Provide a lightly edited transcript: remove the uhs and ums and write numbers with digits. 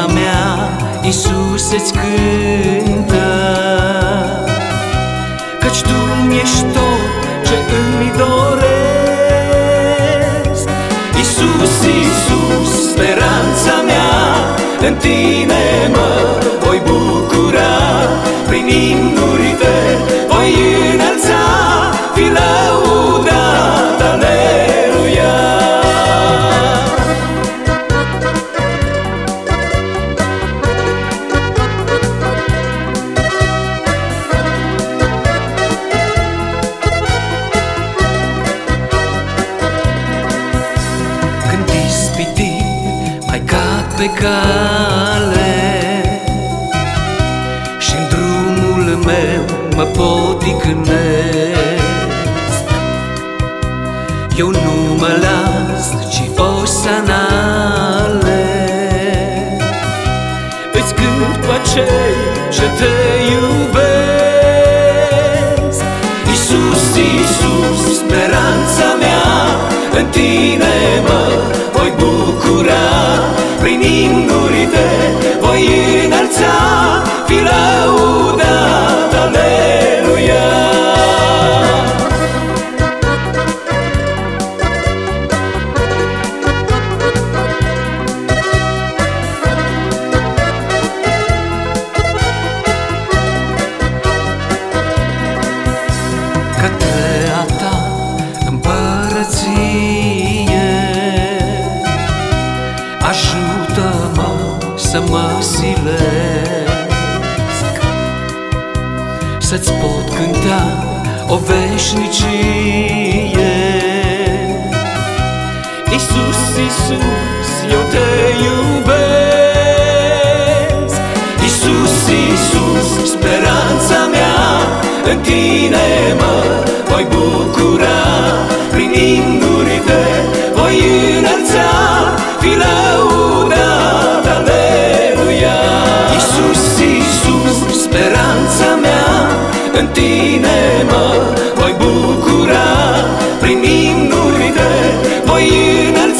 Inima mea, Iisus, îți cântă, căci Tu mi-ești tot ce îmi doresc. Iisus, Iisus, speranța mea, în Tine mă voi bucura. Prin imnuri Te voi înălța, fi lăudat, aleluia. Când ispitit mai cad pe cale și-n drumul meu mă poticnesc, eu nu mă las, ci osanale îți cânt pe cei ce Te iubesc. Iisus, Iisus, speranța mea, în Tine mă voi bucura. Prin imnuri Te voi înălța, fi lăudat, aleluia. Către a Ta împărăție ajută-mă să mă silesc, să-ți pot cânta o veșnicie. Iisus, Iisus, eu Te iubesc. Iisus, Iisus, speranța mea, în Tine mă voi bucura. Prin imnuri Te voi înălța, fi lăudat, aleluia. Iisus, Iisus, speranța mea, în Tine mă voi bucura. Prin imnuri Te voi înălța,